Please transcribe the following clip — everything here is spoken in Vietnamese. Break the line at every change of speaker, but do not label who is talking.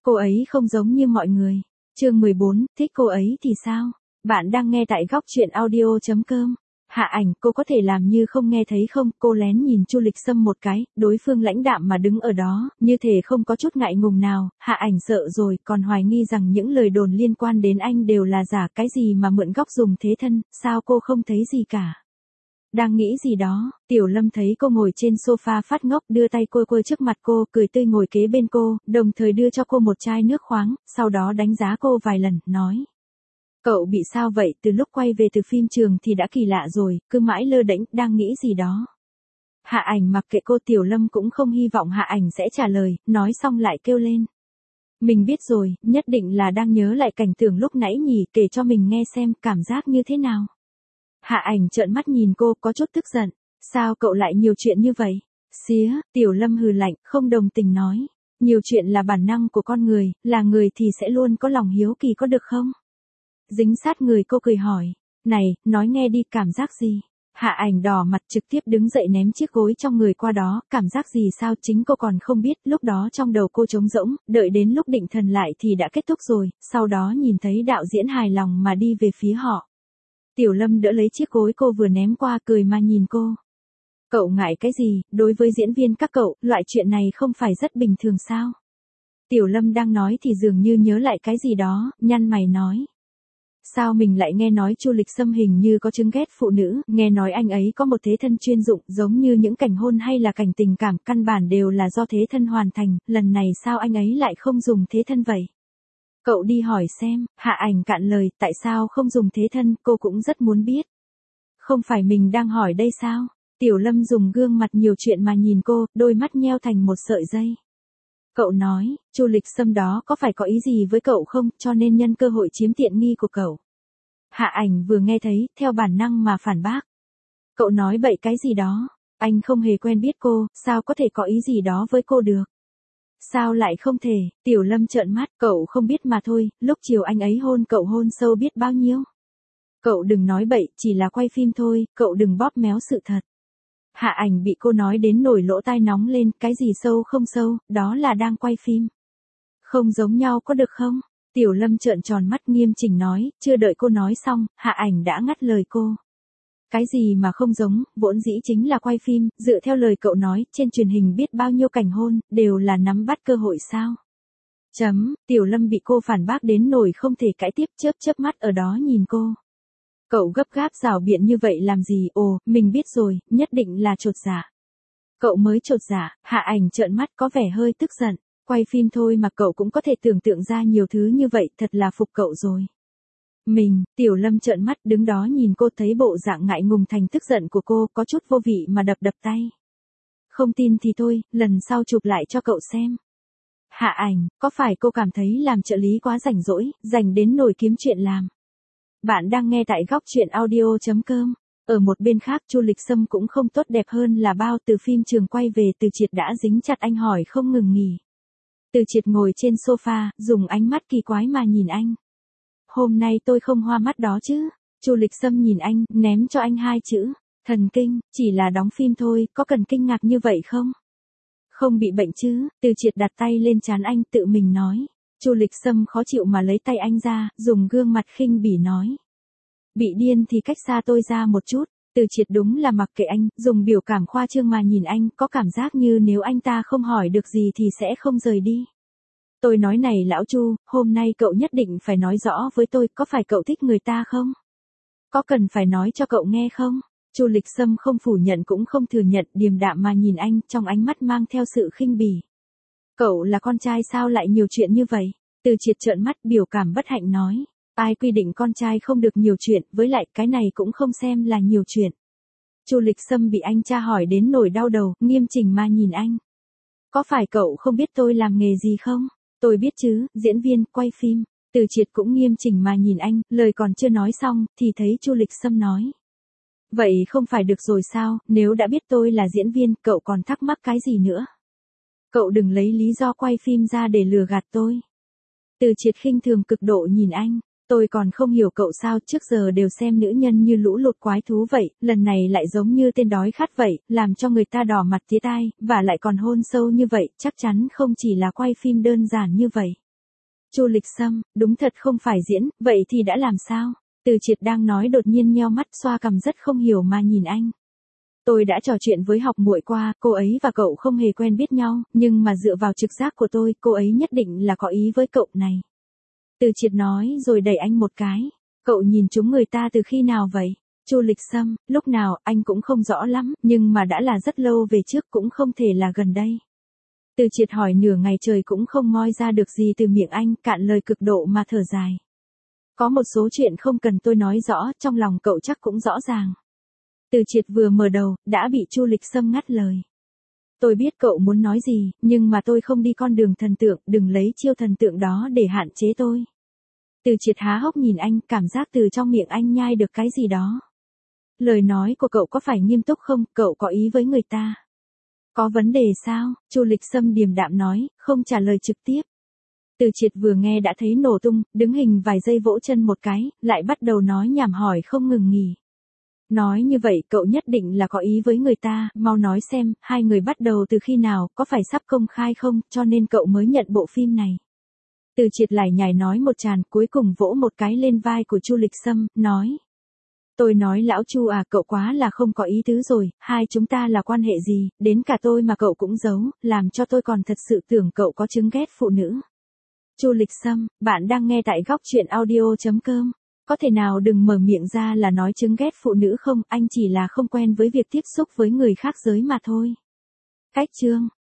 Cô ấy không giống như mọi người. Chương 14, thích cô ấy thì sao? Bạn đang nghe tại góc truyện audio.com. Hạ Ảnh, cô có thể làm như không nghe thấy không? Cô lén nhìn Chu Lịch Sâm một cái, đối phương lãnh đạm mà đứng ở đó, như thể không có chút ngại ngùng nào. Hạ Ảnh sợ rồi, còn hoài nghi rằng những lời đồn liên quan đến anh đều là giả, cái gì mà mượn góc dùng thế thân, sao cô không thấy gì cả? Đang nghĩ gì đó, Tiểu Lâm thấy cô ngồi trên sofa phát ngốc, đưa tay quơ trước mặt cô, cười tươi ngồi kế bên cô, đồng thời đưa cho cô một chai nước khoáng, sau đó đánh giá cô vài lần, nói. Cậu bị sao vậy? Từ lúc quay về từ phim trường thì đã kỳ lạ rồi, cứ mãi lơ đễnh, đang nghĩ gì đó. Hạ Ảnh mặc kệ cô, Tiểu Lâm cũng không hy vọng Hạ Ảnh sẽ trả lời, nói xong lại kêu lên. Mình biết rồi, nhất định là đang nhớ lại cảnh tượng lúc nãy nhỉ, kể cho mình nghe xem, cảm giác như thế nào. Hạ Ảnh trợn mắt nhìn cô, có chút tức giận. Sao cậu lại nhiều chuyện như vậy? Xía, Tiểu Lâm hừ lạnh, không đồng tình nói. Nhiều chuyện là bản năng của con người, là người thì sẽ luôn có lòng hiếu kỳ, có được không? Dính sát người cô cười hỏi. Này, nói nghe đi, cảm giác gì? Hạ Ảnh đỏ mặt trực tiếp đứng dậy ném chiếc gối trong người qua đó, cảm giác gì sao chính cô còn không biết, lúc đó trong đầu cô trống rỗng, đợi đến lúc định thần lại thì đã kết thúc rồi, sau đó nhìn thấy đạo diễn hài lòng mà đi về phía họ. Tiểu Lâm đỡ lấy chiếc gối cô vừa ném qua, cười mà nhìn cô. Cậu ngại cái gì, đối với diễn viên các cậu, loại chuyện này không phải rất bình thường sao? Tiểu Lâm đang nói thì dường như nhớ lại cái gì đó, nhăn mày nói. Sao mình lại nghe nói Chu Lịch Sâm hình như có chứng ghét phụ nữ, nghe nói anh ấy có một thế thân chuyên dụng, giống như những cảnh hôn hay là cảnh tình cảm, căn bản đều là do thế thân hoàn thành, lần này sao anh ấy lại không dùng thế thân vậy? Cậu đi hỏi xem, Hạ Ảnh cạn lời, tại sao không dùng thế thân, cô cũng rất muốn biết. Không phải mình đang hỏi đây sao? Tiểu Lâm dùng gương mặt nhiều chuyện mà nhìn cô, đôi mắt nheo thành một sợi dây. Cậu nói, Chu Lịch Sâm đó có phải có ý gì với cậu không, cho nên nhân cơ hội chiếm tiện nghi của cậu. Hạ Ảnh vừa nghe thấy, theo bản năng mà phản bác. Cậu nói bậy cái gì đó, anh không hề quen biết cô, sao có thể có ý gì đó với cô được. Sao lại không thể? Tiểu Lâm trợn mắt, cậu không biết mà thôi, lúc chiều anh ấy hôn cậu hôn sâu biết bao nhiêu. Cậu đừng nói bậy, chỉ là quay phim thôi, cậu đừng bóp méo sự thật. Hạ Ảnh bị cô nói đến nổi lỗ tai nóng lên, cái gì sâu không sâu, đó là đang quay phim. Không giống nhau có được không? Tiểu Lâm trợn tròn mắt nghiêm chỉnh nói, chưa đợi cô nói xong, Hạ Ảnh đã ngắt lời cô. Cái gì mà không giống, vốn dĩ chính là quay phim, dựa theo lời cậu nói, trên truyền hình biết bao nhiêu cảnh hôn, đều là nắm bắt cơ hội sao? Tiểu Lâm bị cô phản bác đến nổi không thể cãi tiếp, chớp mắt ở đó nhìn cô. Cậu gấp gáp rảo biện như vậy làm gì? Ồ, mình biết rồi, nhất định là chột dạ. Cậu mới chột dạ, Hạ Ảnh trợn mắt có vẻ hơi tức giận. Quay phim thôi mà cậu cũng có thể tưởng tượng ra nhiều thứ như vậy, thật là phục cậu rồi. Tiểu Lâm trợn mắt đứng đó nhìn cô, thấy bộ dạng ngại ngùng thành tức giận của cô, có chút vô vị mà đập tay. Không tin thì thôi, lần sau chụp lại cho cậu xem. Hạ Ảnh, có phải cô cảm thấy làm trợ lý quá rảnh rỗi, rảnh đến nổi kiếm chuyện làm? Bạn đang nghe tại góc truyện audio.com. Ở một bên khác, Chu Lịch Sâm cũng không tốt đẹp hơn là bao, từ phim trường quay về Từ Triệt đã dính chặt anh hỏi không ngừng nghỉ. Từ Triệt ngồi trên sofa, dùng ánh mắt kỳ quái mà nhìn anh. Hôm nay tôi không hoa mắt đó chứ? Chu Lịch Sâm nhìn anh, ném cho anh hai chữ. Thần kinh, chỉ là đóng phim thôi, có cần kinh ngạc như vậy không? Không bị bệnh chứ? Từ Triệt đặt tay lên trán anh, tự mình nói. Chu Lịch Sâm khó chịu mà lấy tay anh ra, dùng gương mặt khinh bỉ nói. Bị điên thì cách xa tôi ra một chút. Từ Triệt đúng là mặc kệ anh, dùng biểu cảm khoa trương mà nhìn anh, có cảm giác như nếu anh ta không hỏi được gì thì sẽ không rời đi. Tôi nói này lão Chu, hôm nay cậu nhất định phải nói rõ với tôi, có phải cậu thích người ta không? Có cần phải nói cho cậu nghe không? Chu Lịch Sâm không phủ nhận cũng không thừa nhận, điềm đạm mà nhìn anh, trong ánh mắt mang theo sự khinh bỉ. Cậu là con trai sao lại nhiều chuyện như vậy? Từ Triệt trợn mắt, biểu cảm bất hạnh nói. Ai quy định con trai không được nhiều chuyện, với lại cái này cũng không xem là nhiều chuyện. Chu Lịch Sâm bị anh tra hỏi đến nổi đau đầu, nghiêm chỉnh mà nhìn anh. Có phải cậu không biết tôi làm nghề gì không? Tôi biết chứ, diễn viên, quay phim. Từ Triệt cũng nghiêm chỉnh mà nhìn anh, lời còn chưa nói xong, thì thấy Chu Lịch Sâm nói. Vậy không phải được rồi sao, nếu đã biết tôi là diễn viên, cậu còn thắc mắc cái gì nữa? Cậu đừng lấy lý do quay phim ra để lừa gạt tôi. Từ Triệt khinh thường cực độ nhìn anh. Tôi còn không hiểu cậu sao, trước giờ đều xem nữ nhân như lũ lụt quái thú vậy, lần này lại giống như tên đói khát vậy, làm cho người ta đỏ mặt tía tai, và lại còn hôn sâu như vậy, chắc chắn không chỉ là quay phim đơn giản như vậy. Chu Lịch Sâm, đúng thật không phải diễn, vậy thì đã làm sao? Từ Triệt đang nói đột nhiên nheo mắt xoa cằm rất không hiểu mà nhìn anh. Tôi đã trò chuyện với học muội qua, cô ấy và cậu không hề quen biết nhau, nhưng mà dựa vào trực giác của tôi, cô ấy nhất định là có ý với cậu này. Từ Triệt nói rồi đẩy anh một cái. Cậu nhìn chúng người ta từ khi nào vậy? Chu Lịch Sâm, lúc nào anh cũng không rõ lắm, nhưng mà đã là rất lâu về trước cũng không thể là gần đây. Từ Triệt hỏi nửa ngày trời cũng không moi ra được gì từ miệng anh, cạn lời cực độ mà thở dài. Có một số chuyện không cần tôi nói rõ, trong lòng cậu chắc cũng rõ ràng. Từ Triệt vừa mở đầu, đã bị Chu Lịch Sâm ngắt lời. Tôi biết cậu muốn nói gì, nhưng mà tôi không đi con đường thần tượng, đừng lấy chiêu thần tượng đó để hạn chế tôi. Từ Triệt há hốc nhìn anh, cảm giác từ trong miệng anh nhai được cái gì đó. Lời nói của cậu có phải nghiêm túc không, cậu có ý với người ta? Có vấn đề sao? Chu Lịch Sâm điềm đạm nói, không trả lời trực tiếp. Từ Triệt vừa nghe đã thấy nổ tung, đứng hình vài giây vỗ chân một cái, lại bắt đầu nói nhảm hỏi không ngừng nghỉ. Nói như vậy cậu nhất định là có ý với người ta, mau nói xem, hai người bắt đầu từ khi nào, có phải sắp công khai không, cho nên cậu mới nhận bộ phim này. Từ Triệt lải nhải nói một tràn, cuối cùng vỗ một cái lên vai của Chu Lịch Sâm, nói. Tôi nói lão Chu à, cậu quá là không có ý tứ rồi, hai chúng ta là quan hệ gì, đến cả tôi mà cậu cũng giấu, làm cho tôi còn thật sự tưởng cậu có chứng ghét phụ nữ. Chu Lịch Sâm, bạn đang nghe tại góc truyện audio.com. Có thể nào đừng mở miệng ra là nói chứng ghét phụ nữ không, anh chỉ là không quen với việc tiếp xúc với người khác giới mà thôi. Cách chương